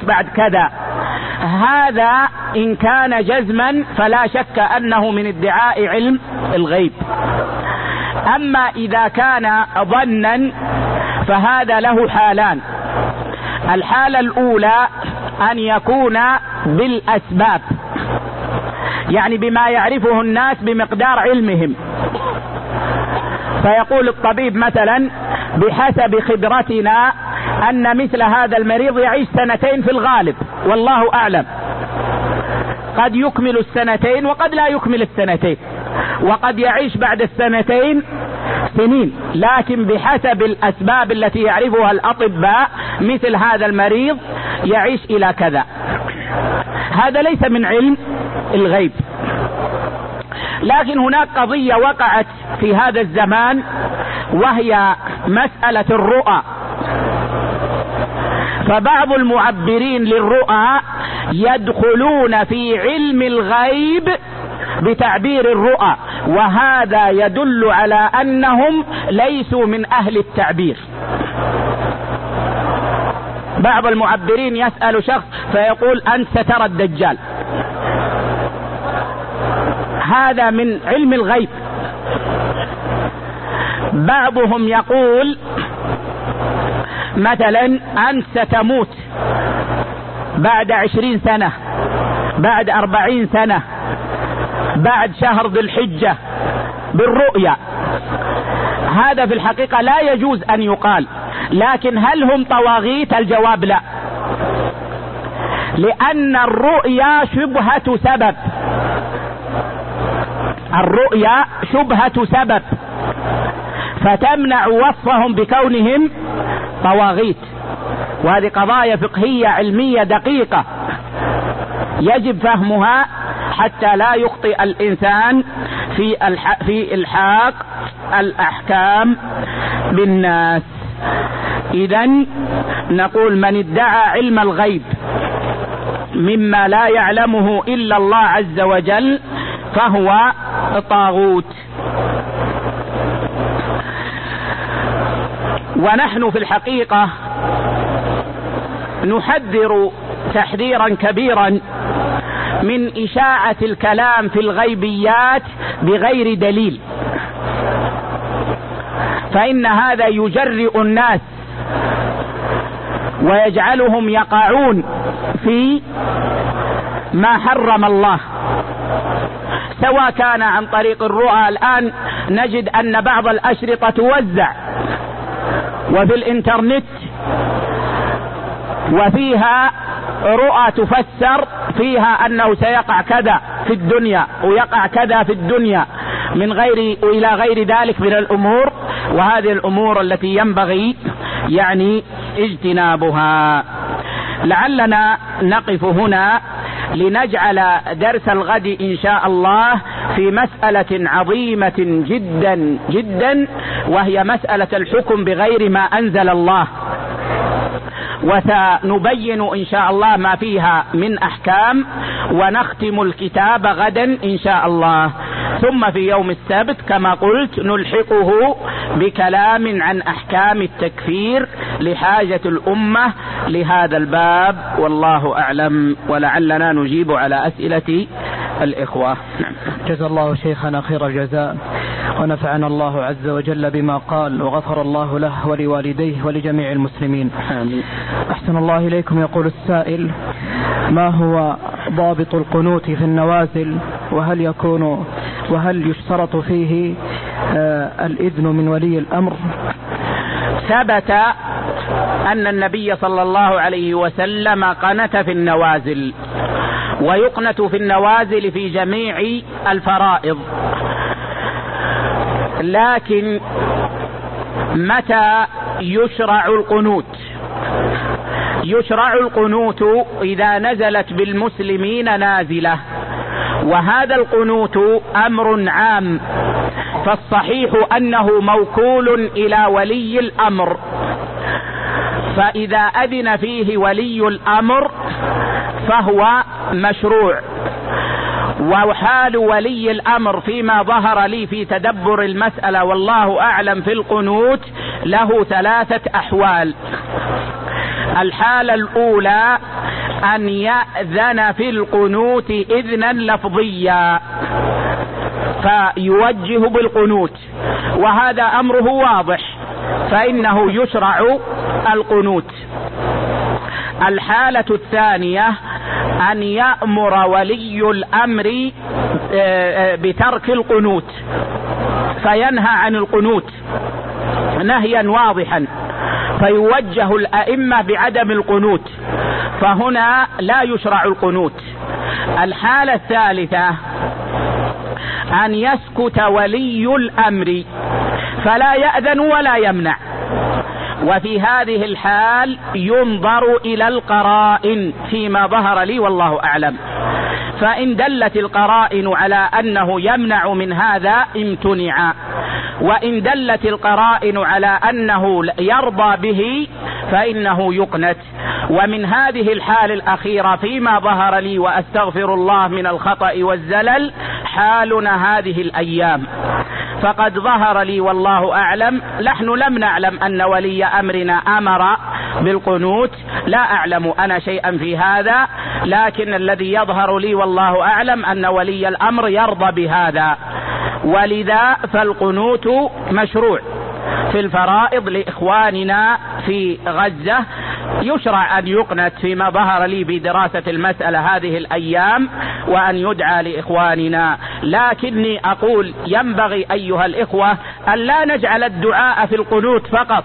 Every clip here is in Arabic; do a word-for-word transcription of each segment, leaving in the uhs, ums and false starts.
يموت بعد كذا. هذا إن كان جزما فلا شك أنه من ادعاء علم الغيب. أما إذا كان ظنا فهذا له حالان. الحالة الأولى أن يكون بالأسباب، يعني بما يعرفه الناس بمقدار علمهم، فيقول الطبيب مثلا بحسب خبرتنا أن مثل هذا المريض يعيش سنتين في الغالب، والله أعلم، قد يكمل السنتين وقد لا يكمل السنتين، وقد يعيش بعد السنتين سنين، لكن بحسب الأسباب التي يعرفها الأطباء مثل هذا المريض يعيش إلى كذا. هذا ليس من علم الغيب. لكن هناك قضية وقعت في هذا الزمان وهي مسألة الرؤى. فبعض المعبرين للرؤى يدخلون في علم الغيب بتعبير الرؤى، وهذا يدل على أنهم ليسوا من أهل التعبير. بعض المعبرين يسأل شخص فيقول أنت سترى الدجال، هذا من علم الغيب. بعضهم يقول مثلا أنت ستموت بعد عشرين سنة، بعد أربعين سنة، بعد شهر ذي الحجة، بالرؤيا. هذا في الحقيقة لا يجوز أن يقال. لكن هل هم طواغيت؟ الجواب لا، لأن الرؤيا شبهة سبب، الرؤيا شبهة سبب، فتمنع وصفهم بكونهم طواغيت. وهذه قضايا فقهية علمية دقيقة يجب فهمها حتى لا يخطئ الإنسان في الح... في إلحاق الأحكام بالناس. إذن نقول من ادعى علم الغيب مما لا يعلمه إلا الله عز وجل فهو طاغوت. ونحن في الحقيقة نحذر تحذيرا كبيرا من إشاعة الكلام في الغيبيات بغير دليل، فإن هذا يجرئ الناس ويجعلهم يقعون في ما حرم الله، سواء كان عن طريق الرؤى. الآن نجد أن بعض الأشرطة توزع وفي الإنترنت وفيها رؤى تفسر فيها أنه سيقع كذا في الدنيا ويقع كذا في الدنيا من غير إلى غير ذلك من الأمور، وهذه الأمور التي ينبغي يعني اجتنابها. لعلنا نقف هنا لنجعل درس الغد إن شاء الله في مسألة عظيمة جدا جدا، وهي مسألة الحكم بغير ما أنزل الله، وسنبين إن شاء الله ما فيها من أحكام، ونختم الكتاب غدا إن شاء الله. ثم في يوم السبت كما قلت نلحقه بكلام عن أحكام التكفير لحاجة الأمة لهذا الباب، والله أعلم، ولعلنا نجيب على أسئلة الإخوة. جزا الله شيخنا خير الجزاء، ونفعنا الله عز وجل بما قال، وغفر الله له ولوالديه ولجميع المسلمين. آمين. أحسن الله إليكم. يقول السائل: ما هو ضابط القنوت في النوازل، وهل يكون وهل يشترط فيه آه الإذن من ولي الأمر؟ ثبت أن النبي صلى الله عليه وسلم قنت في النوازل، ويقنت في النوازل في جميع الفرائض، لكن متى يشرع القنوت؟ يشرع القنوت إذا نزلت بالمسلمين نازلة، وهذا القنوت أمر عام، فالصحيح أنه موكول إلى ولي الأمر، فإذا أذن فيه ولي الأمر فهو مشروع. وحال ولي الأمر فيما ظهر لي في تدبر المسألة والله أعلم في القنوت له ثلاثة أحوال. الحالة الأولى أن يأذن في القنوت إذنا لفظيا فيوجه بالقنوت، وهذا أمره واضح، فإنه يشرع القنوت. الحالة الثانية أن يأمر ولي الأمر بترك القنوت فينهى عن القنوت نهيا واضحا، فيوجه الأئمة بعدم القنوت، فهنا لا يشرع القنوت. الحالة الثالثة أن يسكت ولي الأمر فلا يأذن ولا يمنع، وفي هذه الحال ينظر إلى القرائن فيما ظهر لي والله أعلم، فإن دلت القرائن على أنه يمنع من هذا امتنع، وإن دلت القرائن على أنه يرضى به فإنه يقنت. ومن هذه الحال الأخيرة فيما ظهر لي وأستغفر الله من الخطأ والزلل حالنا هذه الأيام، فقد ظهر لي والله أعلم، نحن لم نعلم أن ولي أمرنا أمر بالقنوت، لا أعلم أنا شيئا في هذا، لكن الذي يظهر لي والله أعلم أن ولي الأمر يرضى بهذا، ولذا فالقنوت مشروع في الفرائض لإخواننا في غزة، يشرع أن يقنت فيما ظهر لي بدراسة المسألة هذه الأيام، وأن يدعى لإخواننا. لكني أقول ينبغي أيها الإخوة أن لا نجعل الدعاء في القنوت فقط،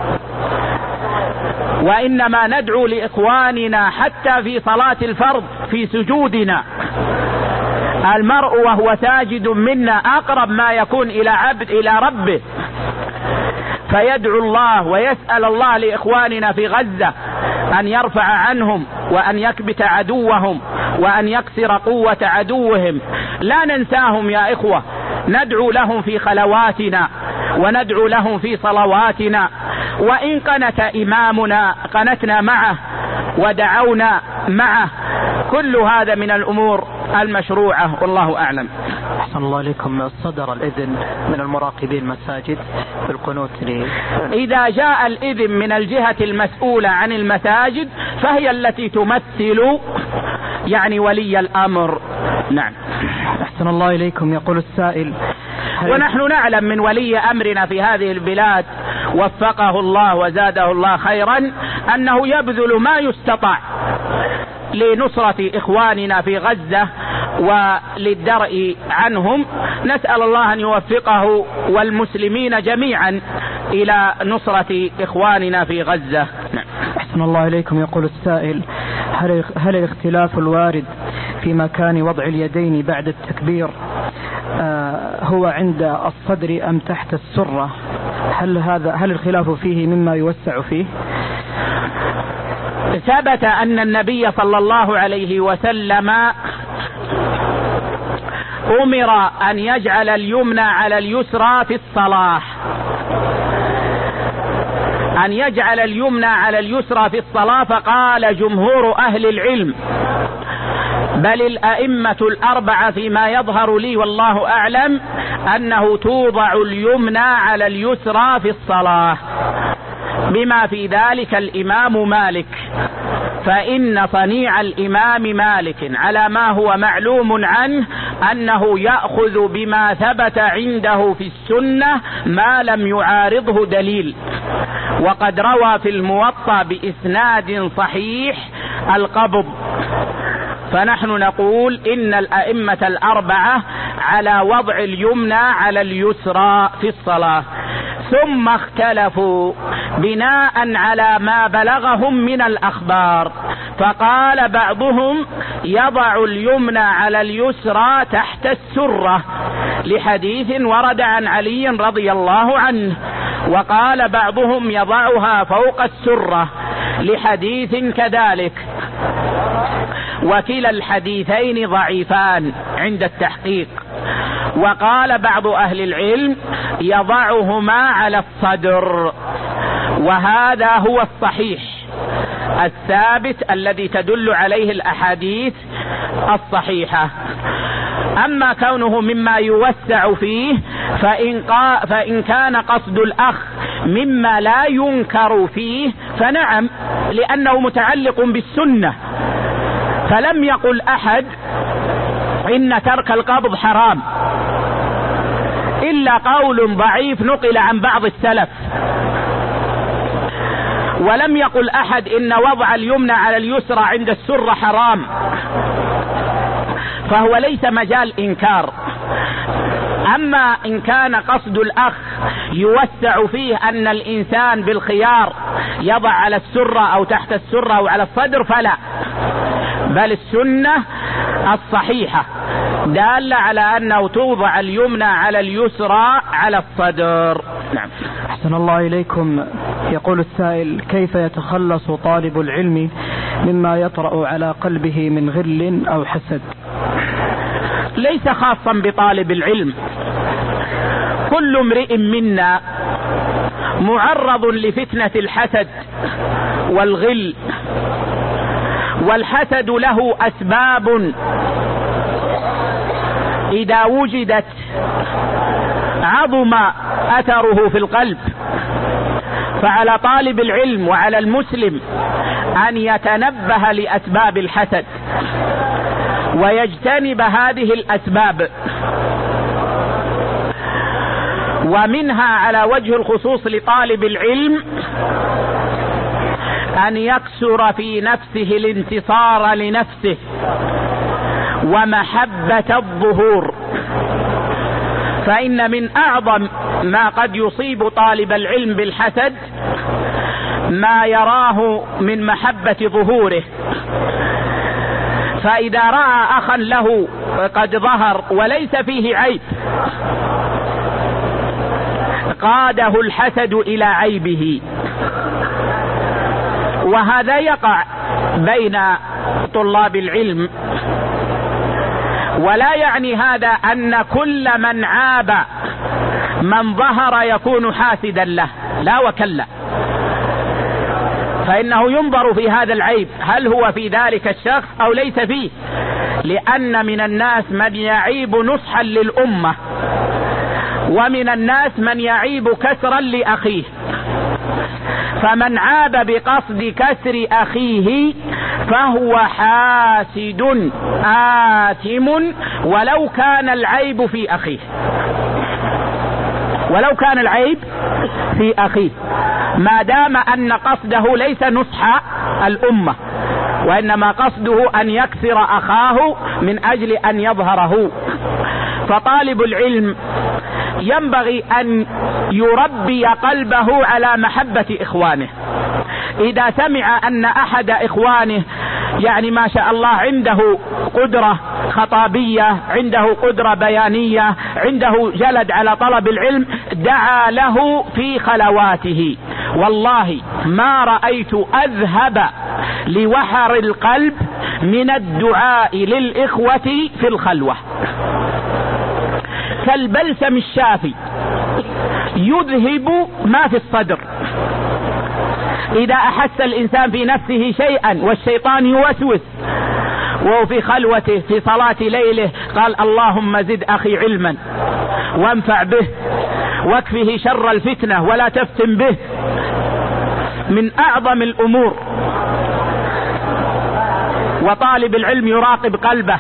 وإنما ندعو لإخواننا حتى في صلاة الفرض في سجودنا. المرء وهو ساجد منا أقرب ما يكون إلى عبد إلى ربه، فيدعو الله ويسأل الله لإخواننا في غزة أن يرفع عنهم وأن يكبت عدوهم وأن يكسر قوة عدوهم. لا ننساهم يا إخوة، ندعو لهم في خلواتنا وندعو لهم في صلواتنا، وإن قنت إمامنا قنتنا معه ودعونا معه، كل هذا من الأمور المشروعة والله أعلم. أحسن الله إليكم. صدر الإذن من المراقبين المساجد بالقنوت لي. إذا جاء الإذن من الجهة المسؤولة عن المساجد فهي التي تمثل يعني ولي الأمر. نعم. أحسن الله إليكم. يقول السائل: ونحن نعلم من ولي أمرنا في هذه البلاد وفقه الله وزاده الله خيرا أنه يبذل ما يستطاع لنصرة إخواننا في غزة وللدرء عنهم. نسأل الله أن يوفقه والمسلمين جميعا إلى نصرة إخواننا في غزة. أحسن الله إليكم. يقول السائل: هل هل الاختلاف الوارد في مكان وضع اليدين بعد التكبير آه هو عند الصدر أم تحت السرة؟ هل هذا هل الخلاف فيه مما يوسع فيه؟ ثبت أن النبي صلى الله عليه وسلم أمر أن يجعل اليمنى على اليسرى في الصلاة، أن يجعل اليمنى على اليسرى في الصلاة، فقال جمهور أهل العلم بل الأئمة الأربعة فيما يظهر لي والله أعلم أنه توضع اليمنى على اليسرى في الصلاة، بما في ذلك الإمام مالك، فإن صنيع الإمام مالك على ما هو معلوم عنه أنه يأخذ بما ثبت عنده في السنة ما لم يعارضه دليل، وقد روى في الموطأ بإسناد صحيح القبض. فنحن نقول إن الأئمة الأربعة على وضع اليمنى على اليسرى في الصلاة، ثم اختلفوا بناء على ما بلغهم من الأخبار، فقال بعضهم يضع اليمنى على اليسرى تحت السرة لحديث ورد عن علي رضي الله عنه، وقال بعضهم يضعها فوق السرة لحديث كذلك، وكلا الحديثين ضعيفان عند التحقيق. وقال بعض أهل العلم يضعهما على الصدر، وهذا هو الصحيح الثابت الذي تدل عليه الأحاديث الصحيحة. أما كونه مما يوسع فيه فإن, قا فإن كان قصد الأخ مما لا ينكر فيه فنعم، لأنه متعلق بالسنة فلم يقل أحد إن ترك القبض حرام إلا قول ضعيف نقل عن بعض السلف. ولم يقل أحد إن وضع اليمنى على اليسرى عند السرة حرام، فهو ليس مجال إنكار. أما إن كان قصد الأخ يوسع فيه أن الإنسان بالخيار يضع على السرة أو تحت السرة أو على الصدر فلا، بل السنة الصحيحة دالة على أنه توضع اليمنى على اليسرى على الصدر. نعم. أحسن الله إليكم. يقول السائل: كيف يتخلص طالب العلم مما يطرأ على قلبه من غل أو حسد؟ ليس خاصا بطالب العلم، كل امرئ منا معرض لفتنة الحسد والغل، والحسد له أسباب إذا وجدت عظم أثره في القلب. فعلى طالب العلم وعلى المسلم أن يتنبه لأسباب الحسد ويجتنب هذه الأسباب. ومنها على وجه الخصوص لطالب العلم أن يكسر في نفسه الانتصار لنفسه ومحبة الظهور، فإن من أعظم ما قد يصيب طالب العلم بالحسد ما يراه من محبة ظهوره. فإذا رأى أخا له قد ظهر وليس فيه عيب قاده الحسد إلى عيبه، وهذا يقع بين طلاب العلم. ولا يعني هذا أن كل من عاب من ظهر يكون حاسدا له، لا وكلا، فإنه ينظر في هذا العيب هل هو في ذلك الشخص أو ليس فيه، لأن من الناس من يعيب نصحا للأمة، ومن الناس من يعيب كسرا لأخيه. فمن عاب بقصد كسر أخيه فهو حاسد آثم ولو كان العيب في أخيه، ولو كان العيب في أخيه، ما دام أن قصده ليس نصح الأمة، وإنما قصده أن يكسر أخاه من أجل أن يظهره. فطالب العلم ينبغي أن يربي قلبه على محبة إخوانه. إذا سمع أن أحد إخوانه يعني ما شاء الله عنده قدرة خطابية، عنده قدرة بيانية، عنده جلد على طلب العلم، دعا له في خلواته. والله ما رأيت أذهب لوحر القلب من الدعاء للإخوة في الخلوة، كالبلسم الشافي يذهب ما في الصدر. إذا أحس الإنسان في نفسه شيئا والشيطان يوسوس وهو في خلوته في صلاة ليله قال اللهم زد أخي علما وانفع به واكفه شر الفتنة ولا تفتن به. من أعظم الأمور. وطالب العلم يراقب قلبه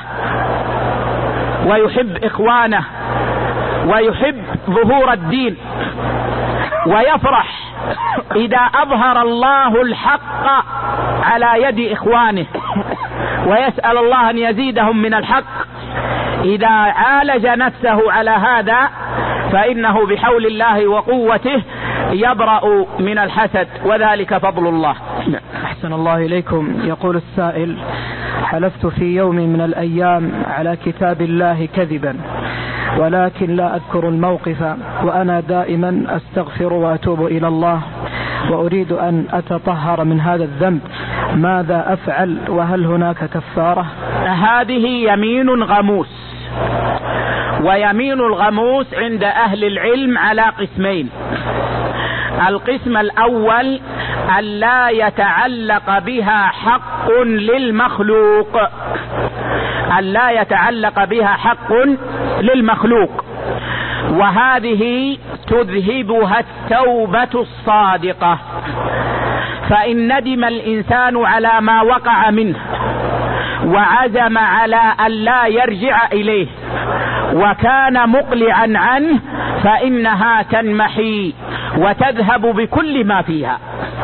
ويحب إخوانه ويحب ظهور الدين، ويفرح إذا أظهر الله الحق على يد إخوانه، ويسأل الله أن يزيدهم من الحق. إذا عالج نفسه على هذا فإنه بحول الله وقوته يبرأ من الحسد، وذلك فضل الله. أحسن الله إليكم. يقول السائل: حلفت في يوم من الأيام على كتاب الله كذبا، ولكن لا أذكر الموقف، وأنا دائما أستغفر وأتوب إلى الله، وأريد أن أتطهر من هذا الذنب، ماذا أفعل؟ وهل هناك كفارة؟ هذه يمين غموس. ويمين الغموس عند أهل العلم على قسمين. القسم الأول أن لا يتعلق بها حق للمخلوق، أن لا يتعلق بها حق للمخلوق، وهذه تذهبها التوبة الصادقة. فإن ندم الإنسان على ما وقع منه وعزم على أن لا يرجع إليه وكان مقلعا عنه فإنها تنمحي وتذهب بكل ما فيها.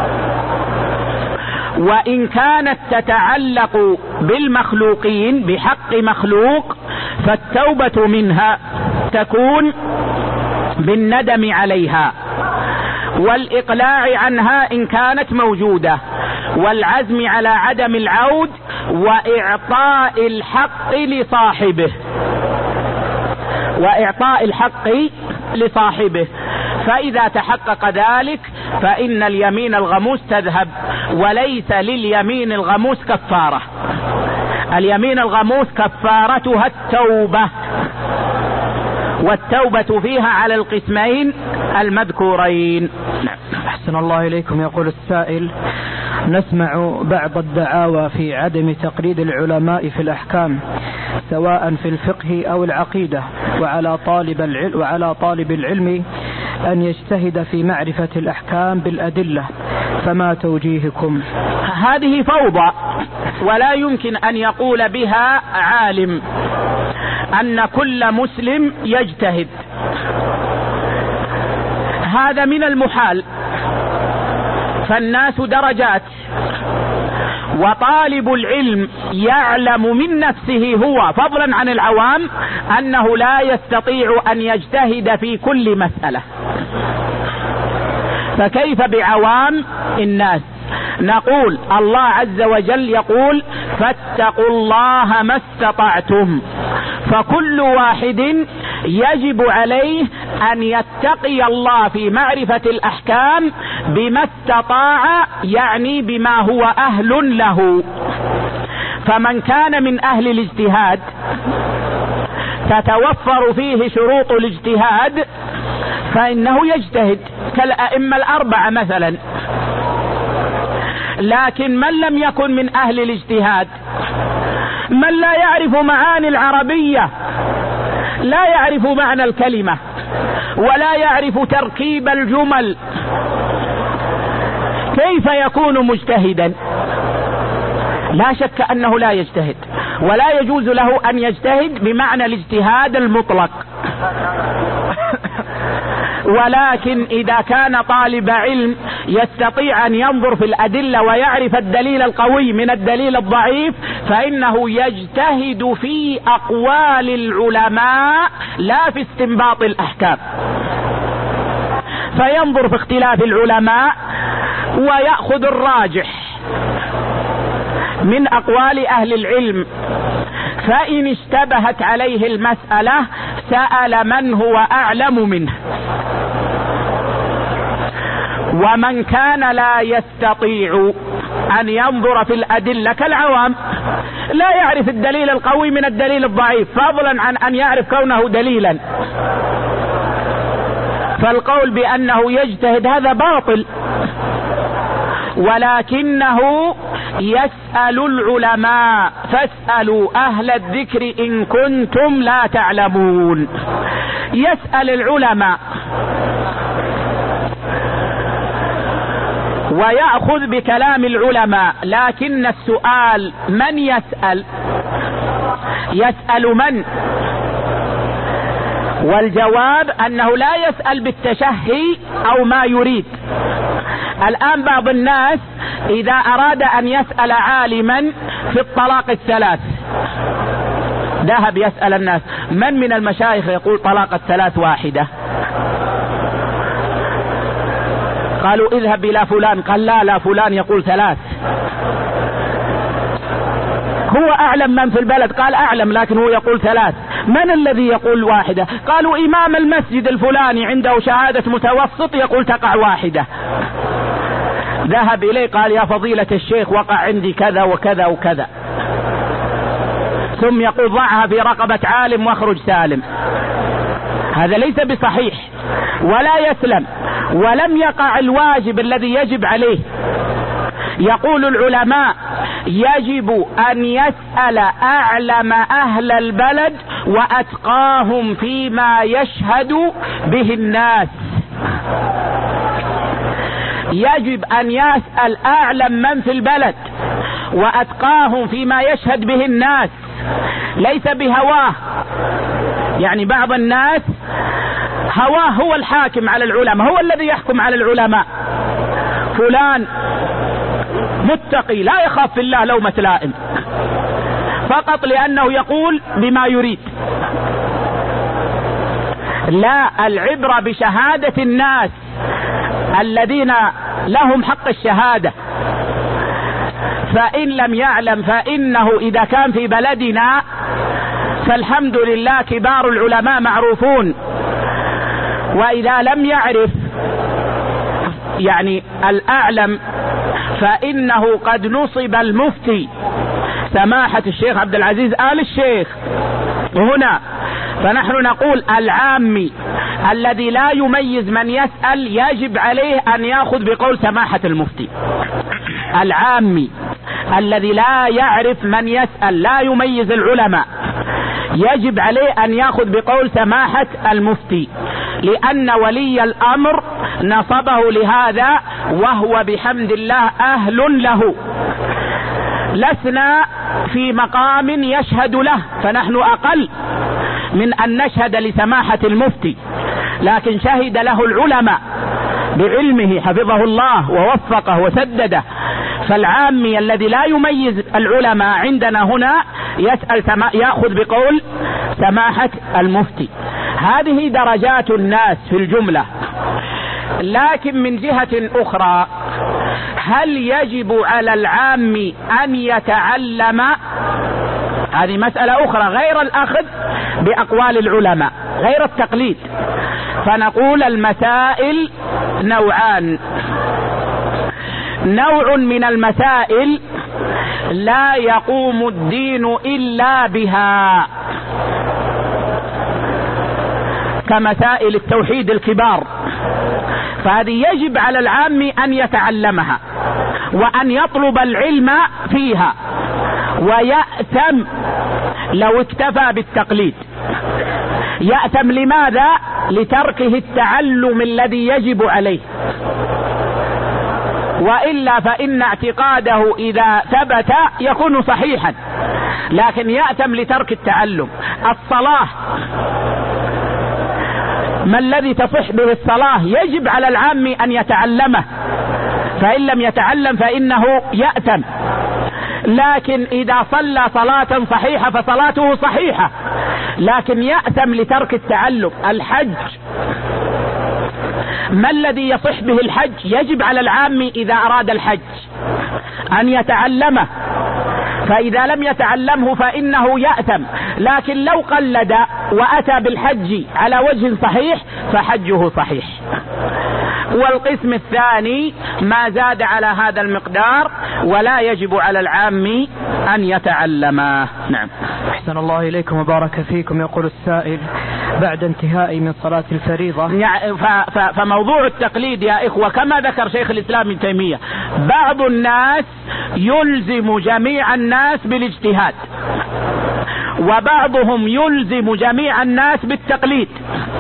وإن كانت تتعلق بالمخلوقين بحق مخلوق فالتوبة منها تكون بالندم عليها والإقلاع عنها إن كانت موجودة والعزم على عدم العود وإعطاء الحق لصاحبه وإعطاء الحق لصاحبه فإذا تحقق ذلك فإن اليمين الغموس تذهب وليس لليمين الغموس كفارة. اليمين الغموس كفارتها التوبة والتوبة فيها على القسمين المذكورين. أحسن الله إليكم. يقول السائل: نسمع بعض الدعاوى في عدم تقليد العلماء في الأحكام سواء في الفقه أو العقيدة وعلى طالب العلم, وعلى طالب العلم أن يجتهد في معرفة الأحكام بالأدلة، فما توجيهكم؟ هذه فوضى ولا يمكن أن يقول بها عالم أن كل مسلم يجتهد، هذا من المحال. فالناس درجات، وطالب العلم يعلم من نفسه هو فضلا عن العوام أنه لا يستطيع أن يجتهد في كل مسألة، فكيف بعوام الناس؟ نقول الله عز وجل يقول: فاتقوا الله ما استطعتم، فكل واحد يجب عليه أن يتقي الله في معرفة الأحكام بما استطاع، يعني بما هو أهل له. فمن كان من أهل الاجتهاد تتوفر فيه شروط الاجتهاد فإنه يجتهد كالأئمة الأربعة مثلا. لكن من لم يكن من أهل الاجتهاد، من لا يعرف معاني العربية، لا يعرف معنى الكلمة ولا يعرف تركيب الجمل، كيف يكون مجتهدا؟ لا شك أنه لا يجتهد، ولا يجوز له أن يجتهد بمعنى الاجتهاد المطلق. ولكن إذا كان طالب علم يستطيع أن ينظر في الأدلة ويعرف الدليل القوي من الدليل الضعيف فإنه يجتهد في أقوال العلماء لا في استنباط الأحكام، فينظر في اختلاف العلماء ويأخذ الراجح من أقوال أهل العلم، فإن اشتبهت عليه المسألة سأل من هو أعلم منه. ومن كان لا يستطيع أن ينظر في الأدلة كالعوام، لا يعرف الدليل القوي من الدليل الضعيف فضلا عن أن يعرف كونه دليلا، فالقول بأنه يجتهد هذا باطل. ولكنه يسأل العلماء: فاسألوا أهل الذكر إن كنتم لا تعلمون. يسأل العلماء ويأخذ بكلام العلماء، لكن السؤال من يسأل؟ يسأل من؟ والجواب أنه لا يسأل بالتشهي أو ما يريد. الآن بعض الناس إذا أراد أن يسأل عالما في الطلاق الثلاث ذهب يسأل الناس: من من المشايخ يقول طلاق الثلاث واحدة؟ قالوا: اذهب إلى فلان. قال: لا لا فلان يقول ثلاث. هو أعلم من في البلد؟ قال: أعلم، لكن هو يقول ثلاث. من الذي يقول واحدة؟ قالوا: إمام المسجد الفلاني عنده شهادة متوسط يقول تقع واحدة. ذهب إليه قال: يا فضيلة الشيخ وقع عندي كذا وكذا وكذا. ثم يقول: ضعها في رقبة عالم واخرج سالم. هذا ليس بصحيح ولا يسلم، ولم يقع الواجب الذي يجب عليه. يقول العلماء: يجب أن يسأل أعلم أهل البلد وأتقاهم فيما يشهد به الناس. يجب أن يسأل أعلم من في البلد وأتقاهم فيما يشهد به الناس، ليس بهواه. يعني بعض الناس هواه هو الحاكم على العلماء، هو الذي يحكم على العلماء. فلان متقي لا يخاف في الله لومة لائم، فقط لأنه يقول بما يريد. لا، العبرة بشهادة الناس الذين لهم حق الشهادة. فإن لم يعلم فإنه إذا كان في بلدنا فالحمد لله كبار العلماء معروفون، وإذا لم يعرف يعني الأعلم فإنه قد نصب المفتي سماحة الشيخ عبد العزيز آل الشيخ هنا. فنحن نقول العامي الذي لا يميز من يسأل يجب عليه أن يأخذ بقول سماحة المفتي. العامي الذي لا يعرف من يسأل لا يميز العلماء يجب عليه أن يأخذ بقول سماحة المفتي، لأن ولي الأمر نصبه لهذا وهو بحمد الله أهل له. لسنا في مقام يشهد له، فنحن أقل من أن نشهد لسماحة المفتي، لكن شهد له العلماء بعلمه حفظه الله ووفقه وسدده. فالعامي الذي لا يميز العلماء عندنا هنا يسأل سما... يأخذ بقول سماحة المفتي. هذه درجات الناس في الجملة. لكن من جهة أخرى، هل يجب على العام أن يتعلم؟ هذه مسألة أخرى غير الأخذ بأقوال العلماء، غير التقليد. فنقول المسائل نوعان. نوع من المسائل لا يقوم الدين إلا بها، كمسائل التوحيد الكبار، فهذه يجب على العام أن يتعلمها وأن يطلب العلم فيها، ويأتم لو اكتفى بالتقليد. يأتم لماذا؟ لتركه التعلم الذي يجب عليه، وإلا فإن اعتقاده إذا ثبت يكون صحيحا، لكن يأتم لترك التعلم. الصلاة، ما الذي تصح به الصلاة؟ يجب على العام أن يتعلمه، فإن لم يتعلم فإنه يأتم. لكن إذا صلى صلاة صحيحة فصلاته صحيحة، لكن يأتم لترك التعلم. الحج، ما الذي يصح به الحج؟ يجب على العام إذا أراد الحج أن يتعلمه، فإذا لم يتعلمه فإنه يأتم. لكن لو قلد وأتى بالحج على وجه صحيح فحجه صحيح. والقسم الثاني ما زاد على هذا المقدار ولا يجب على العام أن يتعلمه. نعم. أحسن الله إليكم وبارك فيكم. يقول السائل: بعد انتهائي من صلاة الفريضة. يعني فموضوع التقليد يا إخوة كما ذكر شيخ الإسلام ابن تيمية، بعض الناس يلزم جميع الناس بالاجتهاد، وبعضهم يلزم جميع الناس بالتقليد.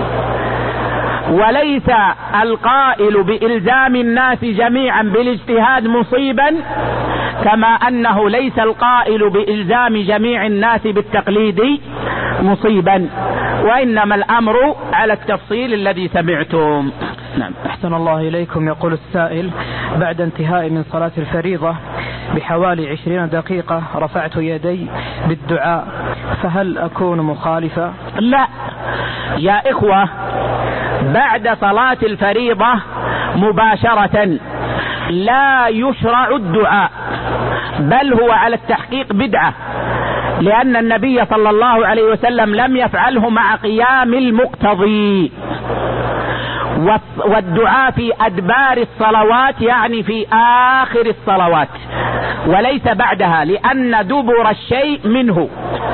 وليس القائل بإلزام الناس جميعا بالاجتهاد مصيبا، كما أنه ليس القائل بإلزام جميع الناس بالتقليد مصيبا، وإنما الأمر على التفصيل الذي سمعتم. نعم. أحسن الله إليكم. يقول السائل: بعد انتهاء من صلاة الفريضة بحوالي عشرين دقيقة رفعت يدي بالدعاء، فهل أكون مخالفا؟ لا يا إخوة، بعد صلاة الفريضة مباشرة لا يشرع الدعاء، بل هو على التحقيق بدعة، لأن النبي صلى الله عليه وسلم لم يفعله مع قيام المقتضي. والدعاء في أدبار الصلوات يعني في آخر الصلوات وليس بعدها، لأن دبر الشيء منه.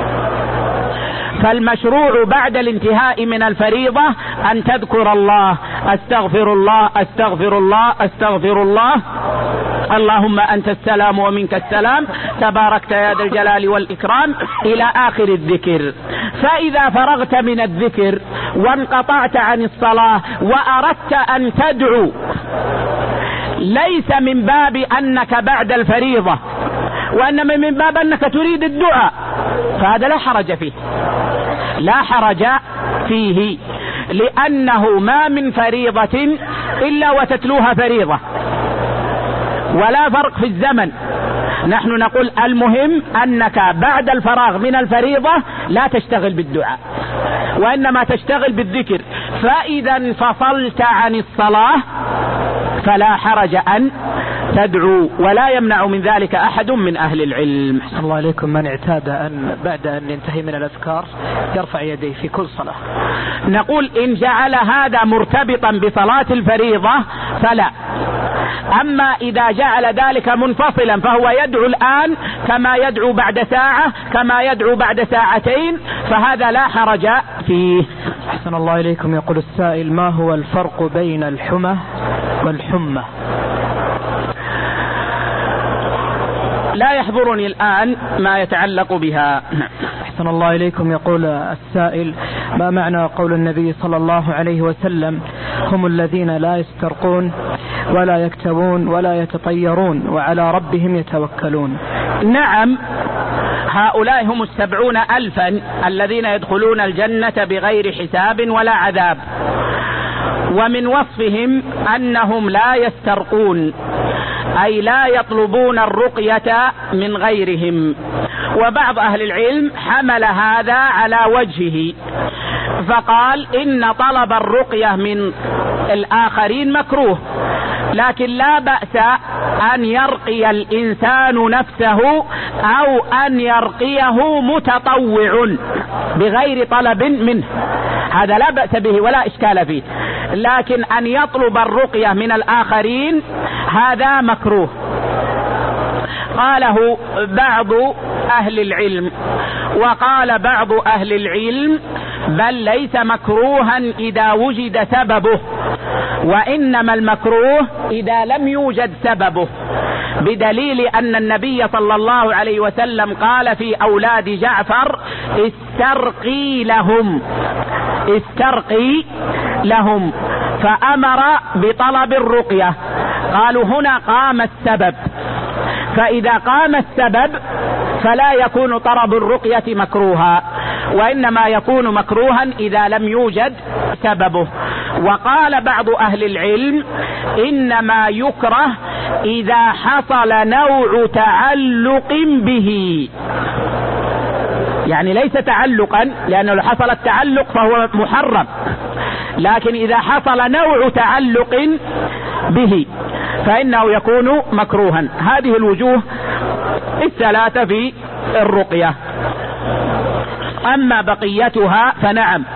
فالمشروع بعد الانتهاء من الفريضة أن تذكر الله: أستغفر الله أستغفر الله أستغفر الله، اللهم أنت السلام ومنك السلام، تباركت يا ذا الجلال والإكرام، إلى آخر الذكر. فإذا فرغت من الذكر وانقطعت عن الصلاة وأردت أن تدعو، ليس من باب أنك بعد الفريضة وإنما من باب أنك تريد الدعاء، فهذا لا حرج فيه، لا حرج فيه، لأنه ما من فريضة إلا وتتلوها فريضة، ولا فرق في الزمن. نحن نقول المهم أنك بعد الفراغ من الفريضة لا تشتغل بالدعاء، وإنما تشتغل بالذكر. فإذا انفصلت عن الصلاة فلا حرج أن تدعو، ولا يمنع من ذلك أحد من أهل العلم. أحسن الله عليكم. من اعتاد أن بعد أن ينتهي من الأذكار يرفع يديه في كل صلاة، نقول إن جعل هذا مرتبطا بصلاة الفريضة فلا. أما إذا جعل ذلك منفصلا فهو يدعو الآن كما يدعو بعد ساعة، كما يدعو بعد ساعتين، فهذا لا حرج فيه. أحسن الله إليكم. يقول السائل: ما هو الفرق بين الحمى والحمى؟ لا يحضرني الآن ما يتعلق بها. أحسن الله إليكم. يقول السائل: ما معنى قول النبي صلى الله عليه وسلم: هم الذين لا يسترقون ولا يكتبون ولا يتطيرون وعلى ربهم يتوكلون؟ نعم، هؤلاء هم السبعون ألفا الذين يدخلون الجنة بغير حساب ولا عذاب. ومن وصفهم أنهم لا يسترقون، أي لا يطلبون الرقية من غيرهم. وبعض أهل العلم حمل هذا على وجهه فقال إن طلب الرقية من الآخرين مكروه، لكن لا بأس أن يرقي الإنسان نفسه أو أن يرقيه متطوع بغير طلب منه، هذا لا بأس به ولا إشكال فيه. لكن أن يطلب الرقية من الآخرين هذا مكروه. قاله بعض أهل العلم، وقال بعض أهل العلم بل ليس مكروها إذا وجد سببه، وإنما المكروه إذا لم يوجد سببه، بدليل أن النبي صلى الله عليه وسلم قال في أولاد جعفر: استرقي لهم، استرقي لهم، فأمر بطلب الرقية. قالوا هنا قام السبب، فإذا قام السبب فلا يكون طلب الرقية مكروها، وإنما يكون مكروها إذا لم يوجد سببه. وقال بعض أهل العلم إنما يكره إذا حصل نوع تعلق به، يعني ليس تعلقا، لأنه لو حصل التعلق فهو محرم، لكن إذا حصل نوع تعلق به فإنه يكون مكروها. هذه الوجوه الثلاثة في الرقية. أما بقيتها فنعم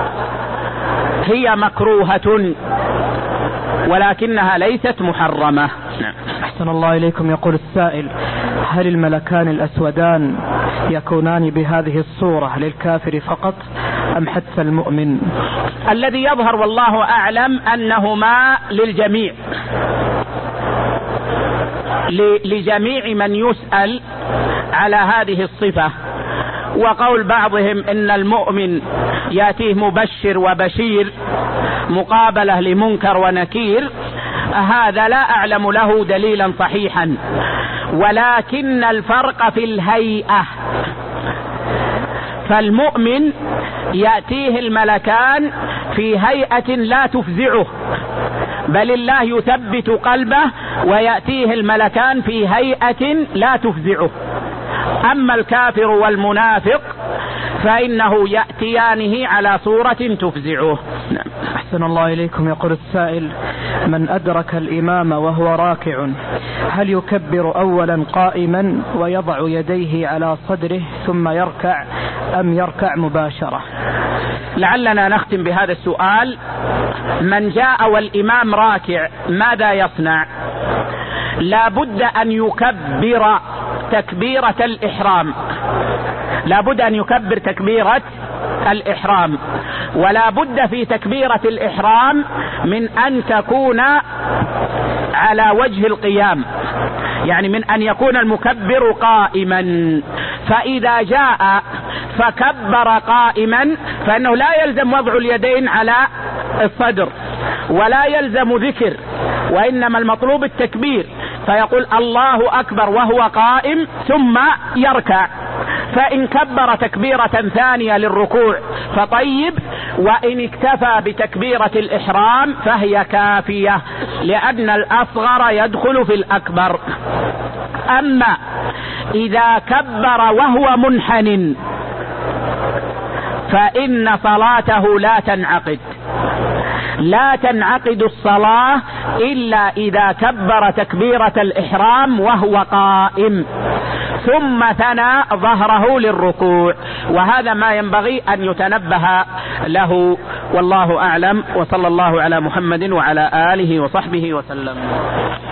هي مكروهة ولكنها ليست محرمة. أحسن الله إليكم. يقول السائل: هل الملكان الأسودان يكونان بهذه الصورة للكافر فقط أم حتى المؤمن؟ الذي يظهر والله أعلم أنهما للجميع، لجميع من يسأل على هذه الصفة. وقول بعضهم إن المؤمن يأتيه مبشر وبشير مقابلة لمنكر ونكير، هذا لا أعلم له دليلا صحيحا، ولكن الفرق في الهيئة. فالمؤمن يأتيه الملكان في هيئة لا تفزعه، بل الله يثبت قلبه ويأتيه الملكان في هيئة لا تفزعه. أما الكافر والمنافق فإنه يأتيانه على صورة تفزعه. أحسن الله إليكم. يقول السائل: من أدرك الإمام وهو راكع هل يكبر أولا قائما ويضع يديه على صدره ثم يركع أم يركع مباشرة؟ لعلنا نختم بهذا السؤال. من جاء والإمام راكع ماذا يصنع؟ لا بد أن يكبر تكبيرة الإحرام، لا بد أن يكبر تكبيرة الإحرام، ولا بد في تكبيرة الإحرام من أن تكون على وجه القيام، يعني من أن يكون المكبر قائما. فإذا جاء فكبر قائما فإنه لا يلزم وضع اليدين على الصدر ولا يلزم ذكر، وإنما المطلوب التكبير. فيقول الله أكبر وهو قائم ثم يركع. فإن كبر تكبيرة ثانية للركوع فطيب، وإن اكتفى بتكبيرة الإحرام فهي كافية، لأن الأصغر يدخل في الأكبر. أما إذا كبر وهو منحن فإن صلاته لا تنعقد، لا تنعقد الصلاة إلا إذا كبر تكبيرة الإحرام وهو قائم ثم ثنى ظهره للركوع، وهذا ما ينبغي أن يتنبه له، والله أعلم، وصلى الله على محمد وعلى آله وصحبه وسلم.